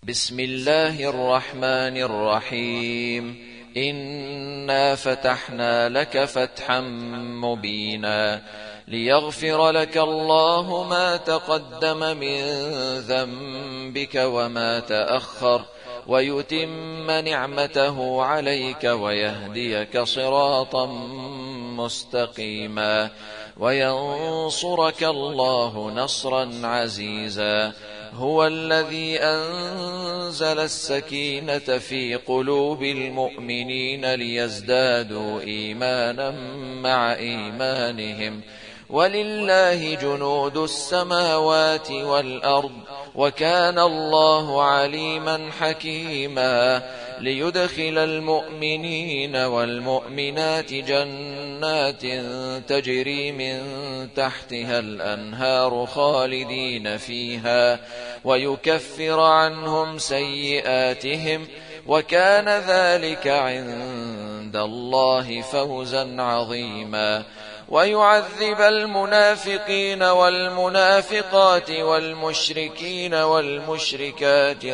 بسم الله الرحمن الرحيم. إنا فتحنا لك فتحا مبينا ليغفر لك الله ما تقدم من ذنبك وما تأخر ويتم نعمته عليك ويهديك صراطا مستقيما وينصرك الله نصرا عزيزا. هو الذي أنزل السكينة في قلوب المؤمنين ليزدادوا إيمانا مع إيمانهم ولله جنود السماوات والأرض وكان الله عليما حكيما. ليدخل المؤمنين والمؤمنات جنات تجري من تحتها الأنهار خالدين فيها ويكفر عنهم سيئاتهم وكان ذلك عند الله فوزا عظيما. ويعذب المنافقين والمنافقات والمشركين والمشركات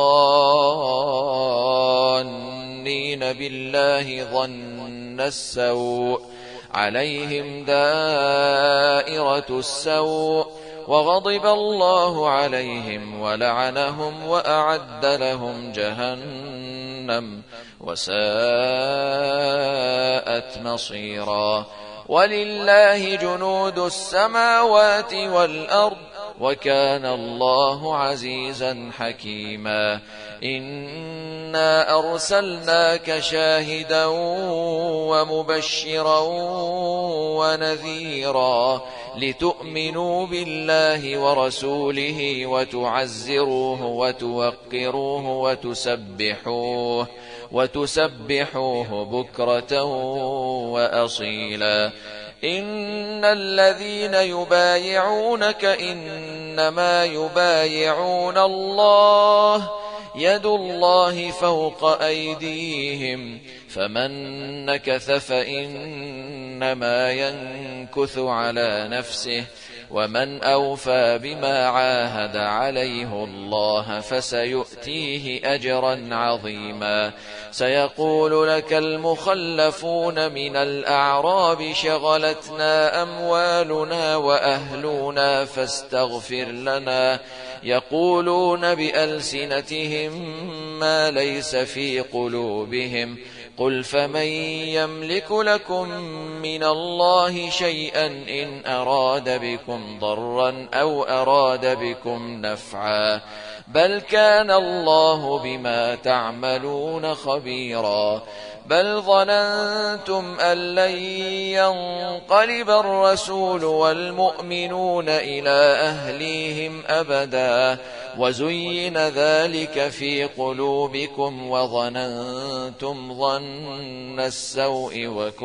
الظانين بالله ظن السوء عليهم دائرة السوء وغضب الله عليهم ولعنهم وأعد لهم جهنم وساءت مصيرا. ولله جنود السماوات والأرض وكان الله عزيزا حكيما. إنا أرسلناك شاهدا ومبشرا ونذيرا لتؤمنوا بالله ورسوله وتعزروه وتوقروه وتسبحوه بكرة وأصيلا. إن الذين يبايعونك إنما يبايعون الله يد الله فوق أيديهم فمن نكث فإنما ينكث على نفسه ومن أوفى بما عاهد عليه الله فسيؤتيه أجرا عظيما. سيقول لك المخلفون من الأعراب شغلتنا أموالنا وأهلنا فاستغفر لنا يقولون بألسنتهم ما ليس في قلوبهم قل فمن يملك لكم من الله شيئا إن أراد بكم ضرا أو أراد بكم نفعا بل كان الله بما تعملون خبيرا. بل ظننتم أن لن ينقلب الرسول والمؤمنون إلى أهليهم أبدا وزين ذلك في قلوبكم وظننتم ظن السوء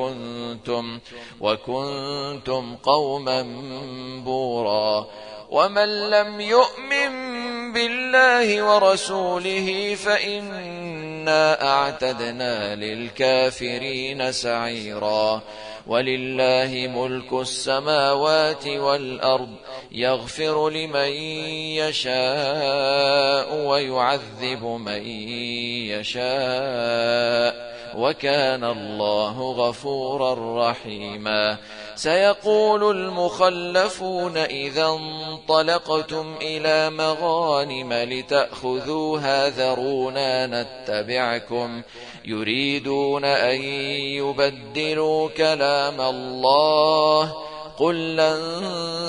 وكنتم قوما بورا. ومن لم يؤمن بالله ورسوله فإنا أعتدنا للكافرين سعيرا. ولله ملك السماوات والأرض يغفر لمن يشاء ويعذب من يشاء وكان الله غفورا رحيما. سيقول المخلفون إذا انطلقتم إلى مغانم لتأخذوها ذرونا نتبعكم يريدون أن يبدلوا كلام الله قل لن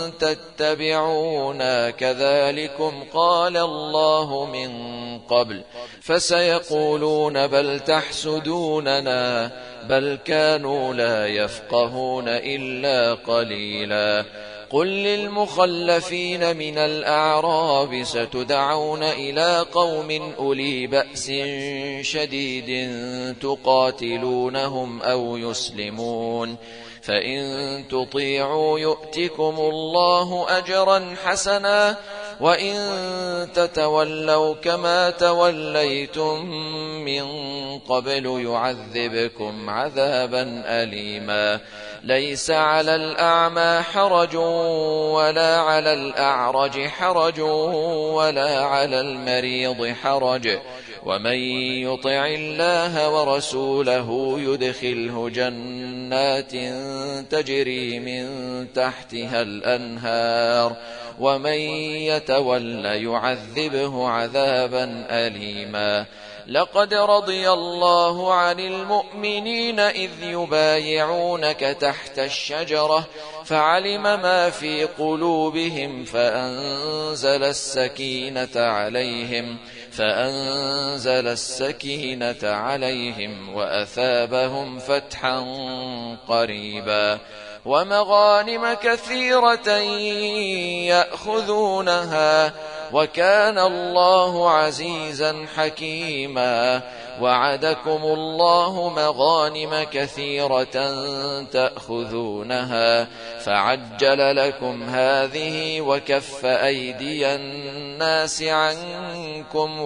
تتبعونا كذلكم قال الله من قبل فسيقولون بل تحسدوننا بل كانوا لا يفقهون إلا قليلا. قل للمخلفين من الأعراب ستدعون إلى قوم أولي بأس شديد تقاتلونهم أو يسلمون فإن تطيعوا يؤتكم الله أجرا حسنا وإن تتولوا كما توليتم من قبل يعذبكم عذابا أليما. ليس على الأعمى حرج ولا على الأعرج حرج ولا على المريض حرج ومن يطع الله ورسوله يدخله جنات تجري من تحتها الأنهار ومن يتول يعذبه عذابا أليما. لقد رضي الله عن المؤمنين إذ يبايعونك تحت الشجرة فعلم ما في قلوبهم فأنزل السكينة عليهم وأثابهم فتحا قريبا ومغانم كثيرة يأخذونها وكان الله عزيزا حكيما. وعدكم الله مغانم كثيرة تأخذونها فعجل لكم هذه وكف أيدي الناس عنكم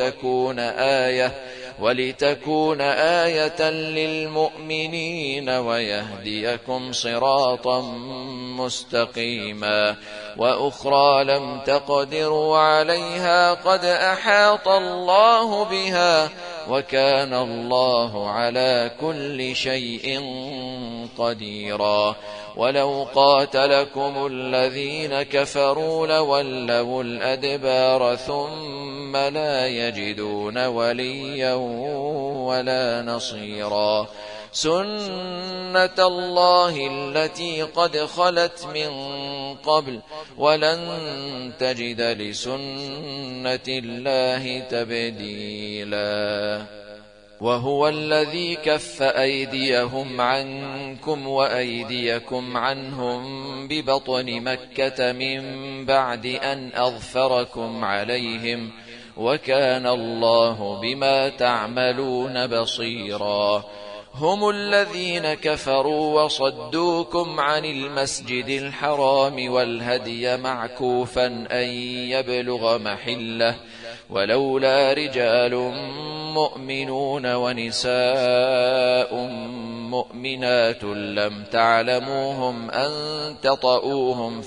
ولتكون آية للمؤمنين ويهديكم صراطا مستقيما. وأخرى لم تقدروا عليها قد أحاط الله بها وكان الله على كل شيء قديرا. ولو قاتلكم الذين كفروا لولوا الأدبار ثم لا يجدون وليا ولا نصيرا. سنة الله التي قد خلت من قبل ولن تجد لسنة الله تبديلا. وهو الذي كف أيديهم عنكم وأيديكم عنهم ببطن مكة من بعد أن أظفركم عليهم وكان الله بما تعملون بصيرا. هم الذين كفروا وصدوكم عن المسجد الحرام والهدي معكوفا أن يبلغ محله ولولا رجال مؤمنون ونساء مؤمنات لم تعلموهم أن تطؤوهم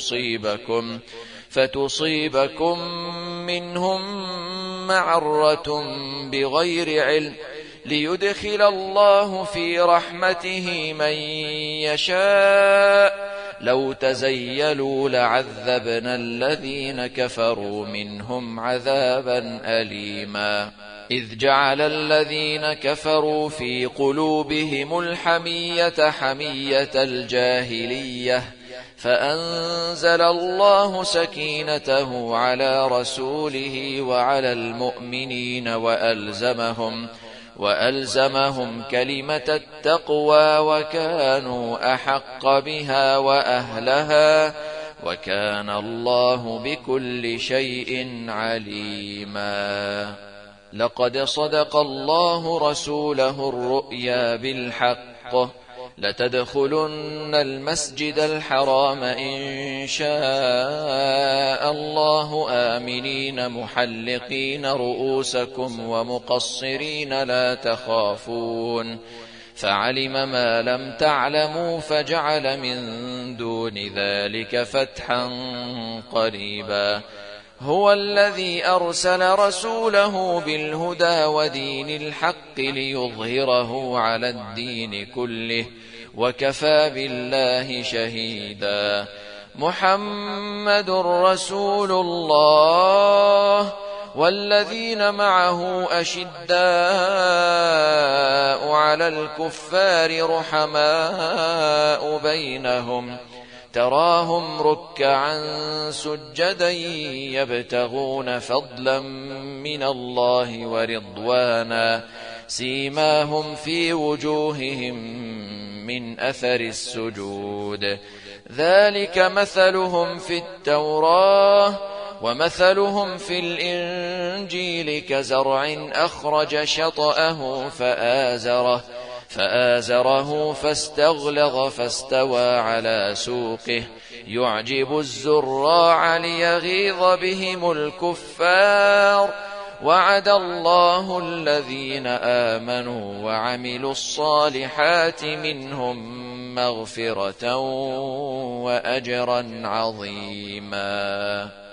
فتصيبكم منهم معرة بغير علم ليدخل الله في رحمته من يشاء. لو تزيلوا لعذبنا الذين كفروا منهم عذابا أليما. إذ جعل الذين كفروا في قلوبهم الحمية حمية الجاهلية فأنزل الله سكينته على رسوله وعلى المؤمنين وألزمهم كلمة التقوى وكانوا أحق بها وأهلها وكان الله بكل شيء عليما. لقد صدق الله رسوله الرؤيا بالحق لتدخلن المسجد الحرام إن شاء الله آمنين محلقين رؤوسكم ومقصرين لا تخافون فعلم ما لم تعلموا فجعل من دون ذلك فتحا قريبا. هو الذي أرسل رسوله بالهدى ودين الحق ليظهره على الدين كله وكفى بالله شهيدا. محمد رسول الله والذين معه أشداء على الكفار رحماء بينهم تراهم ركعا سجدا يبتغون فضلا من الله ورضوانا سيماهم في وجوههم من أثر السجود ذلك مثلهم في التوراة ومثلهم في الإنجيل كزرع أخرج شطأه فآزره فاستغلظ فاستوى على سوقه يعجب الزراع ليغيظ بهم الكفار وعد الله الذين آمنوا وعملوا الصالحات منهم مغفرة وأجرا عظيما.